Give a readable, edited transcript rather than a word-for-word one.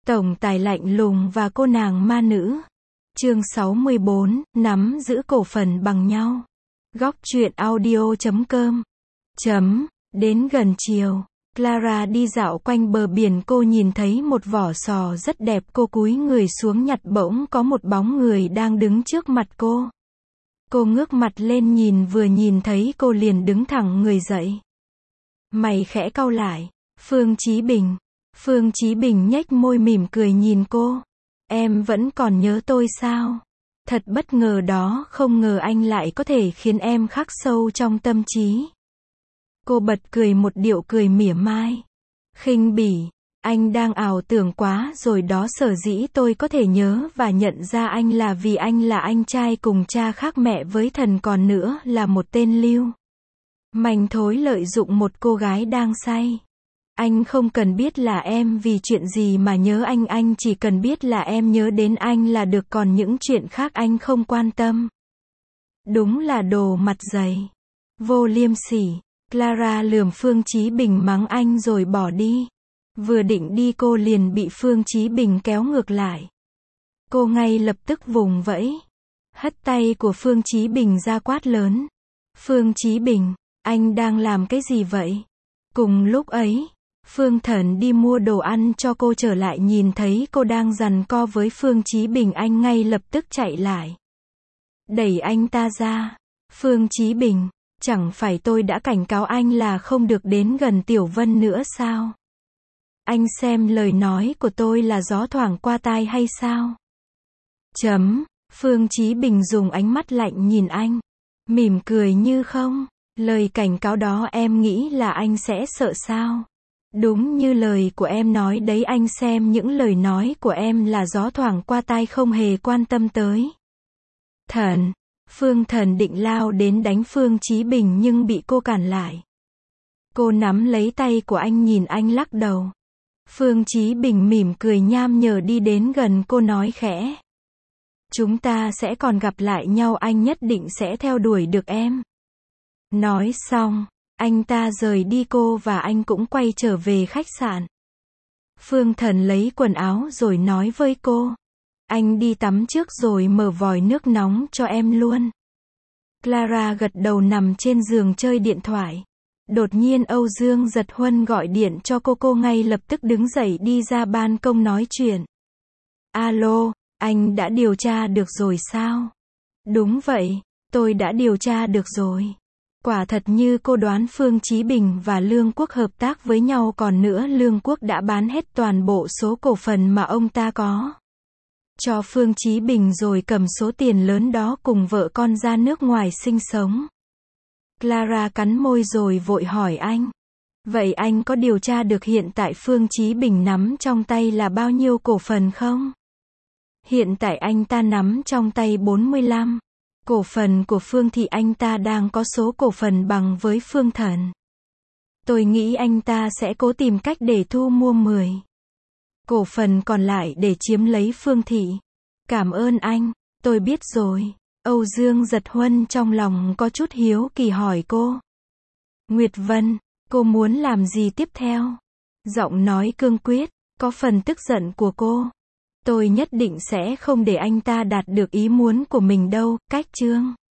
Tổng tài lạnh lùng và cô nàng ma nữ. Chương 64, nắm giữ cổ phần bằng nhau. Góc truyện audio.com. Đến gần chiều, Clara đi dạo quanh bờ biển, cô nhìn thấy một vỏ sò rất đẹp, cô cúi người xuống nhặt, bỗng có một bóng người đang đứng trước mặt cô. Cô ngước mặt lên nhìn, vừa nhìn thấy cô liền đứng thẳng người dậy. Mày khẽ cau lại. Phương Chí Bình. Phương Chí Bình nhếch môi mỉm cười nhìn cô. Em vẫn còn nhớ tôi sao? Thật bất ngờ đó, không ngờ anh lại có thể khiến em khắc sâu trong tâm trí. Cô bật cười một điệu cười mỉa mai. Khinh bỉ. Anh đang ảo tưởng quá rồi đó, sở dĩ tôi có thể nhớ và nhận ra anh là vì anh là anh trai cùng cha khác mẹ với Thần, còn nữa là một tên lưu manh thối lợi dụng một cô gái đang say. Anh không cần biết là em vì chuyện gì mà nhớ anh chỉ cần biết là em nhớ đến anh là được, còn những chuyện khác anh không quan tâm. Đúng là đồ mặt dày. Vô liêm sỉ. Clara lườm Phương Chí Bình mắng anh rồi bỏ đi. Vừa định đi cô liền bị Phương Chí Bình kéo ngược lại. Cô ngay lập tức vùng vẫy, hất tay của Phương Chí Bình ra quát lớn. Phương Chí Bình, anh đang làm cái gì vậy? Cùng lúc ấy, Phương Thần đi mua đồ ăn cho cô trở lại, nhìn thấy cô đang giằng co với Phương Chí Bình, anh ngay lập tức chạy lại, đẩy anh ta ra. Phương Chí Bình, chẳng phải tôi đã cảnh cáo anh là không được đến gần Tiểu Vân nữa sao? Anh xem lời nói của tôi là gió thoảng qua tai hay sao? Phương Chí Bình dùng ánh mắt lạnh nhìn anh, mỉm cười như không. Lời cảnh cáo đó em nghĩ là anh sẽ sợ sao? Đúng như lời của em nói đấy, anh xem những lời nói của em là gió thoảng qua tai, không hề quan tâm tới. Thần. Phương Thần định lao đến đánh Phương Chí Bình nhưng bị cô cản lại. Cô nắm lấy tay của anh, nhìn anh lắc đầu. Phương Chí Bình mỉm cười nham nhở đi đến gần cô, nói khẽ. Chúng ta sẽ còn gặp lại nhau, anh nhất định sẽ theo đuổi được em. Nói xong, anh ta rời đi, cô và anh cũng quay trở về khách sạn. Phương Thần lấy quần áo rồi nói với cô. Anh đi tắm trước rồi mở vòi nước nóng cho em luôn. Clara gật đầu nằm trên giường chơi điện thoại. Đột nhiên Âu Dương Giật Huân gọi điện cho cô ngay lập tức đứng dậy đi ra ban công nói chuyện. Alo, anh đã điều tra được rồi sao? Đúng vậy, tôi đã điều tra được rồi. Quả thật như cô đoán, Phương Chí Bình và Lương Quốc hợp tác với nhau, còn nữa Lương Quốc đã bán hết toàn bộ số cổ phần mà ông ta có cho Phương Chí Bình rồi cầm số tiền lớn đó cùng vợ con ra nước ngoài sinh sống. Clara cắn môi rồi vội hỏi anh. Vậy anh có điều tra được hiện tại Phương Chí Bình nắm trong tay là bao nhiêu cổ phần không? Hiện tại anh ta nắm trong tay 45 cổ phần của Phương Thị, anh ta đang có số cổ phần bằng với Phương Thần. Tôi nghĩ anh ta sẽ cố tìm cách để thu mua 10 cổ phần còn lại để chiếm lấy Phương Thị. Cảm ơn anh, tôi biết rồi. Âu Dương Giật Huân trong lòng có chút hiếu kỳ hỏi cô. Nguyệt Vân, cô muốn làm gì tiếp theo? Giọng nói cương quyết, có phần tức giận của cô. Tôi nhất định sẽ không để anh ta đạt được ý muốn của mình đâu. Cách chương